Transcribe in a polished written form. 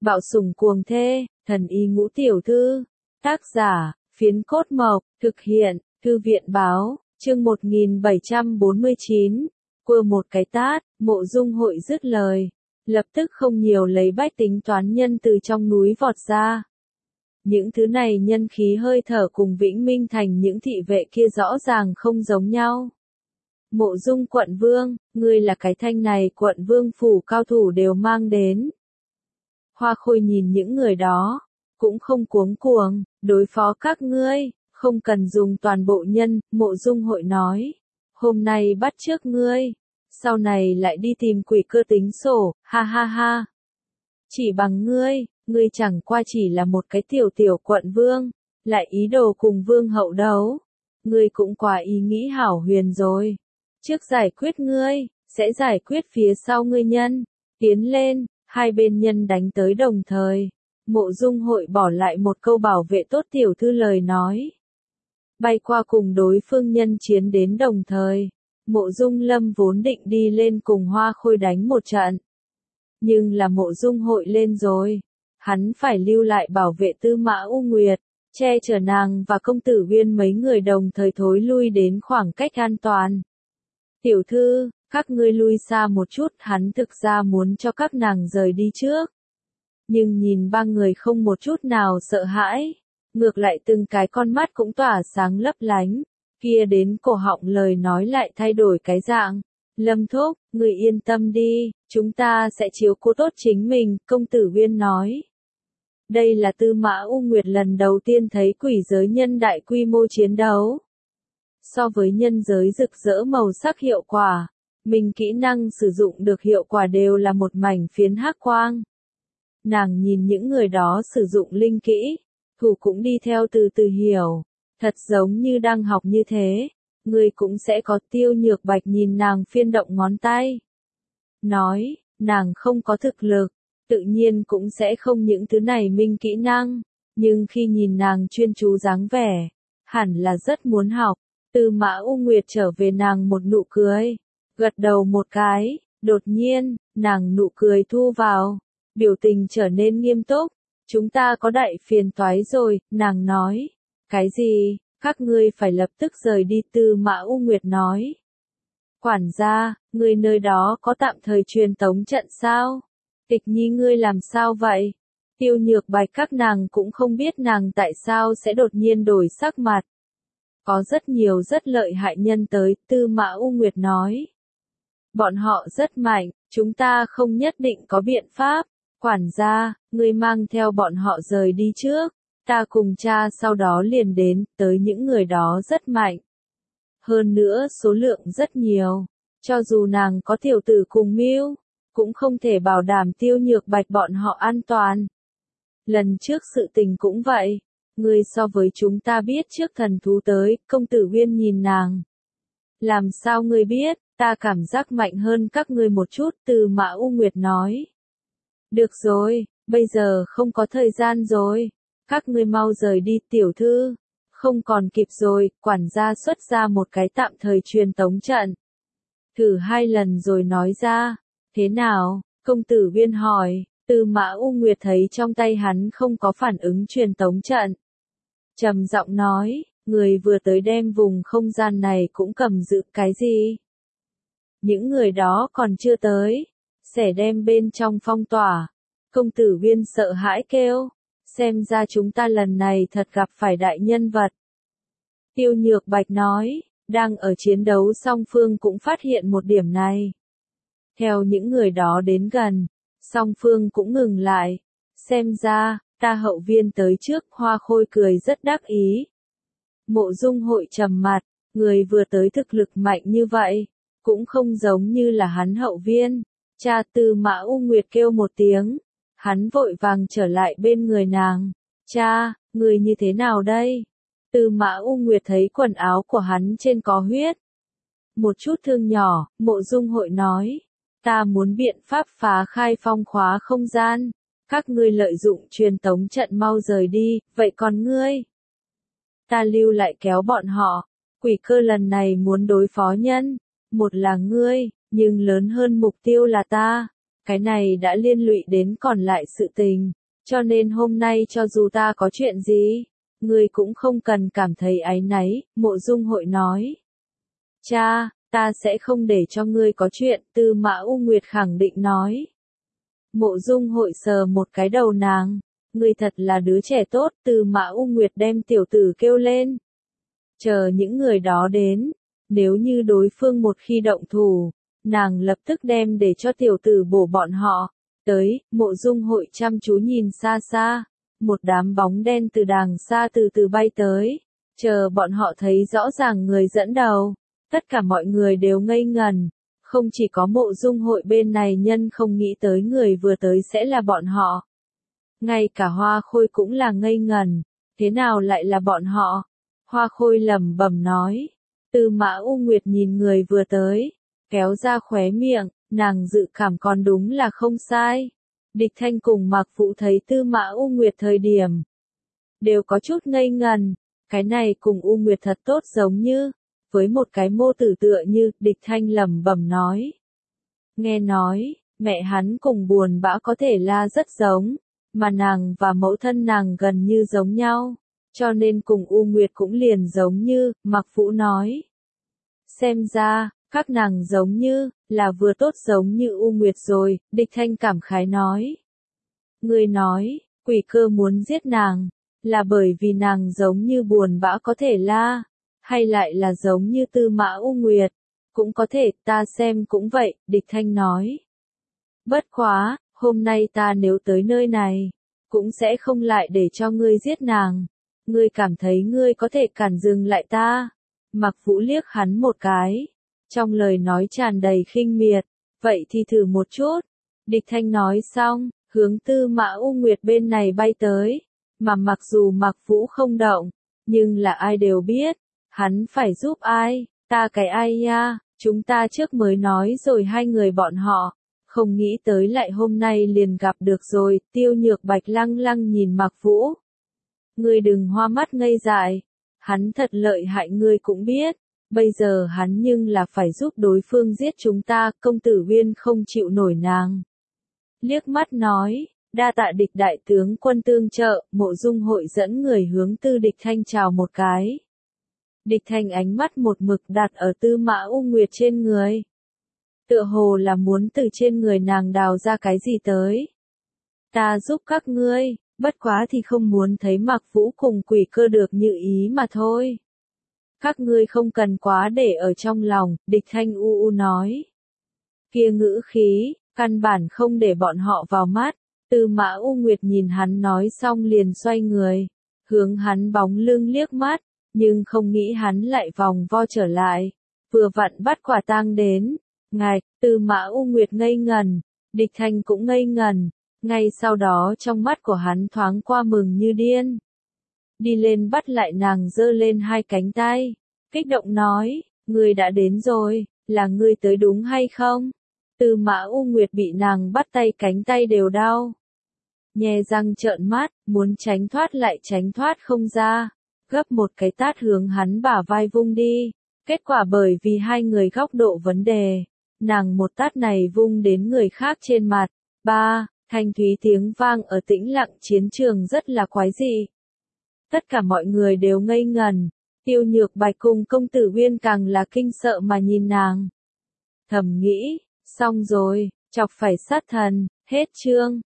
Bạo sủng cuồng thê, thần y ngũ tiểu thư. Tác giả, Phiến Cốt Mộc, thực hiện, Thư viện báo, chương 1749. Quơ một cái tát, Mộ Dung Hội dứt lời. Lập tức không nhiều lấy bách tính toán nhân từ trong núi vọt ra. Những thứ này nhân khí hơi thở cùng Vĩnh Minh Thành những thị vệ kia rõ ràng không giống nhau. Mộ Dung quận vương, ngươi là cái thanh này quận vương phủ cao thủ đều mang đến. Hoa Khôi nhìn những người đó, cũng không cuống cuồng, đối phó các ngươi, không cần dùng toàn bộ nhân, Mộ Dung Hội nói. Hôm nay bắt trước ngươi, sau này lại đi tìm quỷ cơ tính sổ, ha ha ha. Chỉ bằng ngươi chẳng qua chỉ là một cái tiểu quận vương, lại ý đồ cùng vương hậu đấu. Ngươi cũng quá ý nghĩ hảo huyền rồi. Trước giải quyết ngươi, sẽ giải quyết phía sau ngươi nhân. Tiến lên, hai bên nhân đánh tới đồng thời. Mộ Dung Hội bỏ lại một câu bảo vệ tốt tiểu thư lời nói. Bay qua cùng đối phương nhân chiến đến đồng thời. Mộ Dung Lâm vốn định đi lên cùng Hoa Khôi đánh một trận. Nhưng là Mộ Dung Hội lên rồi. Hắn phải lưu lại bảo vệ Tư Mã U Nguyệt, che chở nàng và công tử Uyên mấy người đồng thời thối lui đến khoảng cách an toàn. Tiểu thư, các ngươi lui xa một chút, hắn thực ra muốn cho các nàng rời đi trước. Nhưng nhìn ba người không một chút nào sợ hãi, ngược lại từng cái con mắt cũng tỏa sáng lấp lánh, kia đến cổ họng lời nói lại thay đổi cái dạng. Lâm thúc, người yên tâm đi, chúng ta sẽ chiếu cố tốt chính mình, công tử Uyên nói. Đây là Tư Mã U Nguyệt lần đầu tiên thấy quỷ giới nhân đại quy mô chiến đấu. So với nhân giới rực rỡ màu sắc hiệu quả, mình kỹ năng sử dụng được hiệu quả đều là một mảnh phiến hắc quang. Nàng nhìn những người đó sử dụng linh kỹ, thủ cũng đi theo từ từ hiểu, thật giống như đang học như thế, người cũng sẽ có. Tiêu Nhược Bạch nhìn nàng phiên động ngón tay. Nói, nàng không có thực lực, tự nhiên cũng sẽ không những thứ này minh kỹ năng, nhưng khi nhìn nàng chuyên chú dáng vẻ, hẳn là rất muốn học. Tư Mã U Nguyệt trở về nàng một nụ cười, gật đầu một cái, đột nhiên, nàng nụ cười thu vào, biểu tình trở nên nghiêm túc. Chúng ta có đại phiền toái rồi, nàng nói. Cái gì, các ngươi phải lập tức rời đi, Tư Mã U Nguyệt nói. Quản gia, ngươi nơi đó có tạm thời truyền tống trận sao? Tịch Nhi ngươi làm sao vậy? Tiêu Nhược Bạch các nàng cũng không biết nàng tại sao sẽ đột nhiên đổi sắc mặt. Có rất nhiều rất lợi hại nhân tới, Tư Mã U Nguyệt nói. Bọn họ rất mạnh, chúng ta không nhất định có biện pháp. Quản gia, ngươi mang theo bọn họ rời đi trước. Ta cùng cha sau đó liền đến, tới những người đó rất mạnh. Hơn nữa số lượng rất nhiều. Cho dù nàng có tiểu tử cùng mưu, cũng không thể bảo đảm Tiêu Nhược Bạch bọn họ an toàn. Lần trước sự tình cũng vậy. Ngươi so với chúng ta biết trước thần thú tới, công tử Uyên nhìn nàng. Làm sao ngươi biết, ta cảm giác mạnh hơn các ngươi một chút, Tư Mã U Nguyệt nói. Được rồi, bây giờ không có thời gian rồi. Các ngươi mau rời đi, tiểu thư. Không còn kịp rồi, quản gia xuất ra một cái tạm thời truyền tống trận. Thử 2 lần rồi nói ra. Thế nào? Công tử Uyên hỏi. Tư Mã U Nguyệt thấy trong tay hắn không có phản ứng truyền tống trận. Trầm giọng nói, người vừa tới đem vùng không gian này cũng cầm giữ cái gì? Những người đó còn chưa tới, sẽ đem bên trong phong tỏa. Công tử Uyên sợ hãi kêu, xem ra chúng ta lần này thật gặp phải đại nhân vật. Tiêu Nhược Bạch nói, đang ở chiến đấu song phương cũng phát hiện một điểm này. Theo những người đó đến gần, song phương cũng ngừng lại. Xem ra, ta hậu viên tới trước, Hoa Khôi cười rất đắc ý. Mộ Dung Hội trầm mặt, người vừa tới thực lực mạnh như vậy, cũng không giống như là hắn hậu viên. Cha, Tư Mã U Nguyệt kêu một tiếng, hắn vội vàng trở lại bên người nàng. Cha, người như thế nào đây? Tư Mã U Nguyệt thấy quần áo của hắn trên có huyết. Một chút thương nhỏ, Mộ Dung Hội nói, ta muốn biện pháp phá khai phong khóa không gian. Các ngươi lợi dụng truyền tống trận mau rời đi, vậy còn ngươi? Ta lưu lại kéo bọn họ. Quỷ cơ lần này muốn đối phó nhân. Một là ngươi, nhưng lớn hơn mục tiêu là ta. Cái này đã liên lụy đến còn lại sự tình, cho nên hôm nay cho dù ta có chuyện gì, ngươi cũng không cần cảm thấy áy náy, Mộ Dung Hội nói. Cha, ta sẽ không để cho ngươi có chuyện, Tư Mã U Nguyệt khẳng định nói. Mộ Dung Hội sờ một cái đầu nàng, ngươi thật là đứa trẻ tốt, Tư Mã U Nguyệt đem tiểu tử kêu lên. Chờ những người đó đến, nếu như đối phương một khi động thủ, nàng lập tức đem để cho tiểu tử bổ bọn họ. Tới, Mộ Dung Hội chăm chú nhìn xa xa, một đám bóng đen từ đàng xa từ từ bay tới, chờ bọn họ thấy rõ ràng người dẫn đầu, tất cả mọi người đều ngây ngẩn, không chỉ có Mộ Dung Hội bên này nhân không nghĩ tới người vừa tới sẽ là bọn họ. Ngay cả Hoa Khôi cũng là ngây ngẩn, thế nào lại là bọn họ? Hoa Khôi lẩm bẩm nói, Tư Mã U Nguyệt nhìn người vừa tới, kéo ra khóe miệng, nàng dự cảm còn đúng là không sai. Địch Thanh cùng Mạc Vũ thấy Tư Mã U Nguyệt thời điểm, đều có chút ngây ngần, cái này cùng U Nguyệt thật tốt giống như, với một cái mô tử tựa như, Địch Thanh lẩm bẩm nói. Nghe nói, mẹ hắn cùng Buồn Bã có thể là rất giống, mà nàng và mẫu thân nàng gần như giống nhau, cho nên cùng U Nguyệt cũng liền giống như, Mạc Vũ nói. Xem ra, các nàng giống như, là vừa tốt giống như U Nguyệt rồi, Địch Thanh cảm khái nói. Người nói, quỷ cơ muốn giết nàng, là bởi vì nàng giống như Buồn Bã có thể la, hay lại là giống như Tư Mã U Nguyệt, cũng có thể, ta xem cũng vậy, Địch Thanh nói. Bất quá, hôm nay ta nếu tới nơi này, cũng sẽ không lại để cho ngươi giết nàng. Ngươi cảm thấy ngươi có thể cản dừng lại ta. Mạc Vũ liếc hắn một cái, trong lời nói tràn đầy khinh miệt, vậy thì thử một chút. Địch Thanh nói xong, hướng Tư Mã U Nguyệt bên này bay tới, mà mặc dù Mạc Vũ không động, nhưng là ai đều biết, hắn phải giúp ai, ta cái ai nha, chúng ta trước mới nói rồi hai người bọn họ, không nghĩ tới lại hôm nay liền gặp được rồi, Tiêu Nhược Bạch lăng lăng nhìn Mạc Vũ. Ngươi đừng hoa mắt ngây dại, hắn thật lợi hại ngươi cũng biết, bây giờ hắn nhưng là phải giúp đối phương giết chúng ta, công tử Uyên không chịu nổi nàng. Liếc mắt nói, đa tạ Địch đại tướng quân tương trợ, Mộ Dung Hội dẫn người hướng Tư Địch Thanh chào một cái. Địch Thanh ánh mắt một mực đặt ở Tư Mã U Nguyệt trên người. Tựa hồ là muốn từ trên người nàng đào ra cái gì tới. Ta giúp các ngươi, bất quá thì không muốn thấy Mạc Vũ cùng quỷ cơ được như ý mà thôi. Các ngươi không cần quá để ở trong lòng, Địch Thanh u nói. Kia ngữ khí, căn bản không để bọn họ vào mắt, Tư Mã U Nguyệt nhìn hắn nói xong liền xoay người, hướng hắn bóng lưng liếc mắt, nhưng không nghĩ hắn lại vòng vo trở lại, vừa vặn bắt quả tang đến. Ngài, Tư Mã U Nguyệt ngây ngần, Địch Thanh cũng ngây ngần, ngay sau đó trong mắt của hắn thoáng qua mừng như điên. Đi lên bắt lại nàng giơ lên hai cánh tay, kích động nói, ngươi đã đến rồi, là ngươi tới đúng hay không? Tư Mã U Nguyệt bị nàng bắt tay cánh tay đều đau. Nhe răng trợn mắt, muốn tránh thoát lại tránh thoát không ra, gấp một cái tát hướng hắn bả vai vung đi, kết quả bởi vì hai người góc độ vấn đề, nàng một tát này vung đến người khác trên mặt. Ba, thanh thúy tiếng vang ở tĩnh lặng chiến trường rất là quái dị. Tất cả mọi người đều ngây ngần, Tiêu Nhược Bạch cùng công tử Uyên càng là kinh sợ mà nhìn nàng. Thầm nghĩ, xong rồi, chọc phải sát thần, hết chương.